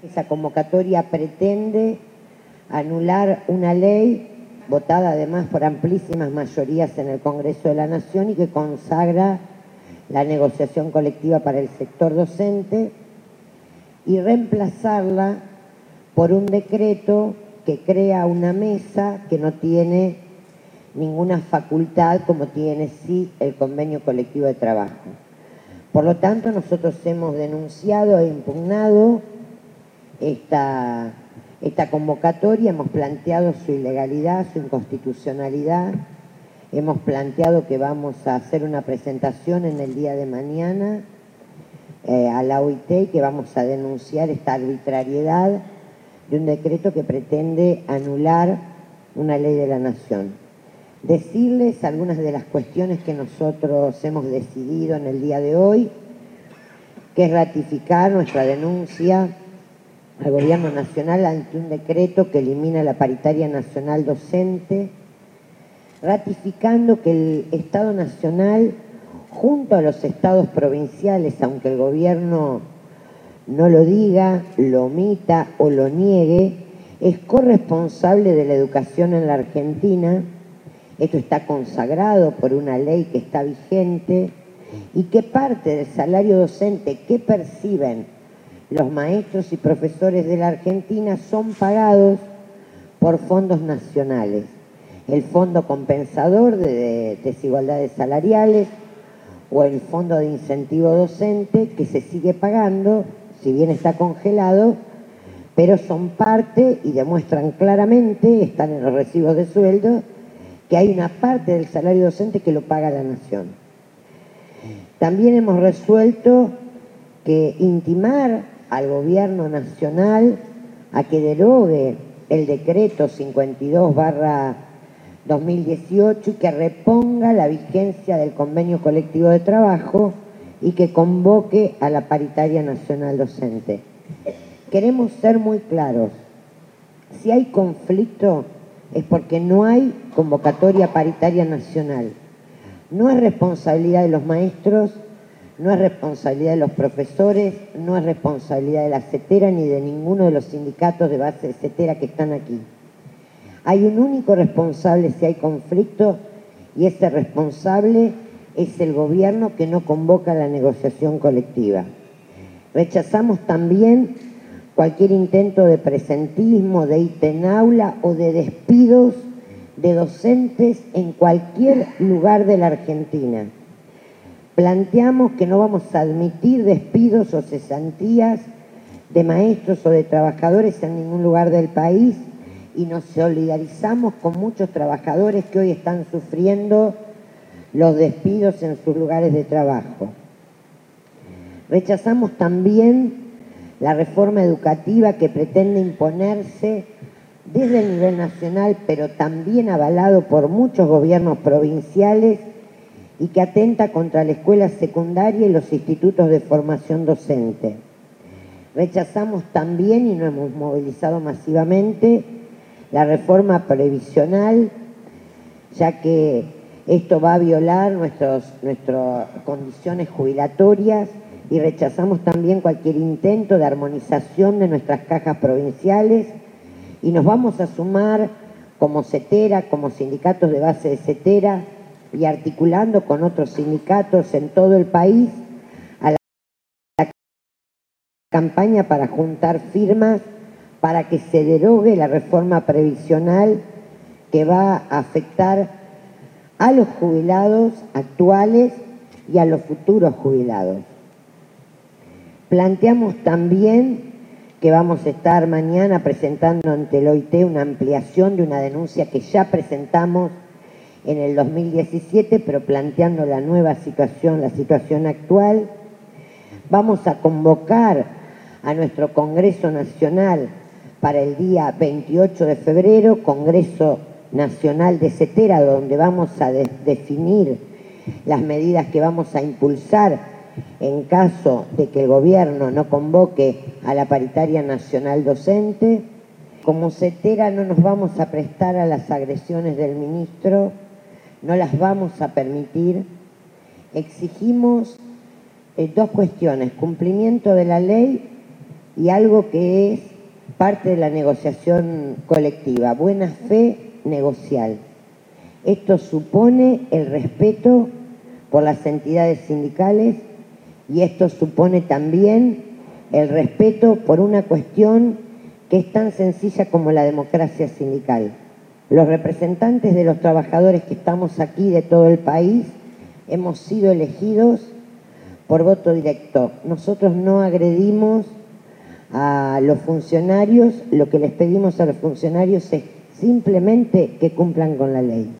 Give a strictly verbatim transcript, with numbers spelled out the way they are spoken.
Esa convocatoria pretende anular una ley votada además por amplísimas mayorías en el Congreso de la Nación y que consagra la negociación colectiva para el sector docente y reemplazarla por un decreto que crea una mesa que no tiene ninguna facultad como tiene sí el convenio colectivo de trabajo. Por lo tanto, nosotros hemos denunciado e impugnado esta, esta convocatoria, hemos planteado su ilegalidad, su inconstitucionalidad, hemos planteado que vamos a hacer una presentación en el día de mañana eh, a la O I T y que vamos a denunciar esta arbitrariedad de un decreto que pretende anular una ley de la Nación. Decirles algunas de las cuestiones que nosotros hemos decidido en el día de hoy, que es ratificar nuestra denuncia al Gobierno Nacional ante un decreto que elimina la paritaria nacional docente, ratificando que el Estado Nacional, junto a los estados provinciales, aunque el Gobierno no lo diga, lo omita o lo niegue, es corresponsable de la educación en la Argentina. Esto está consagrado por una ley que está vigente y que parte del salario docente que perciben los maestros y profesores de la Argentina son pagados por fondos nacionales. El Fondo Compensador de Desigualdades Salariales o el Fondo de Incentivo Docente, que se sigue pagando, si bien está congelado, pero son parte y demuestran claramente, están en los recibos de sueldo, que hay una parte del salario docente que lo paga la Nación. También hemos resuelto que intimar al Gobierno Nacional a que derogue el decreto cincuenta y dos barra dos mil dieciocho y que reponga la vigencia del convenio colectivo de trabajo y que convoque a la paritaria nacional docente. Queremos ser muy claros. Si hay conflicto es porque no hay convocatoria paritaria nacional. No es responsabilidad de los maestros, no es responsabilidad de los profesores, no es responsabilidad de la CETERA ni de ninguno de los sindicatos de base de CETERA que están aquí. Hay un único responsable si hay conflicto y ese responsable es el gobierno que no convoca la negociación colectiva. Rechazamos también cualquier intento de presentismo, de ítem en aula o de despidos de docentes en cualquier lugar de la Argentina. Planteamos que no vamos a admitir despidos o cesantías de maestros o de trabajadores en ningún lugar del país y nos solidarizamos con muchos trabajadores que hoy están sufriendo los despidos en sus lugares de trabajo. Rechazamos también la reforma educativa que pretende imponerse desde el nivel nacional, pero también avalado por muchos gobiernos provinciales y que atenta contra la escuela secundaria y los institutos de formación docente. Rechazamos también, y nos hemos movilizado masivamente, la reforma previsional, ya que esto va a violar nuestros, nuestras condiciones jubilatorias, y rechazamos también cualquier intento de armonización de nuestras cajas provinciales y nos vamos a sumar como CETERA, como sindicatos de base de CETERA y articulando con otros sindicatos en todo el país a la, la campaña para juntar firmas para que se derogue la reforma previsional que va a afectar a los jubilados actuales y a los futuros jubilados. Planteamos también que vamos a estar mañana presentando ante el O I T una ampliación de una denuncia que ya presentamos en el dos mil diecisiete, pero planteando la nueva situación, la situación actual. Vamos a convocar a nuestro Congreso Nacional para el día veintiocho de febrero, Congreso Nacional de CETERA, donde vamos a de- definir las medidas que vamos a impulsar en caso de que el gobierno no convoque a la paritaria nacional docente. Como CETERA no nos vamos a prestar a las agresiones del ministro, no las vamos a permitir. Exigimos eh, dos cuestiones: cumplimiento de la ley y algo que es parte de la negociación colectiva, buena fe negocial. Esto supone el respeto por las entidades sindicales y esto supone también el respeto por una cuestión que es tan sencilla como la democracia sindical. Los representantes de los trabajadores que estamos aquí de todo el país hemos sido elegidos por voto directo. Nosotros no agredimos a los funcionarios, lo que les pedimos a los funcionarios es simplemente que cumplan con la ley.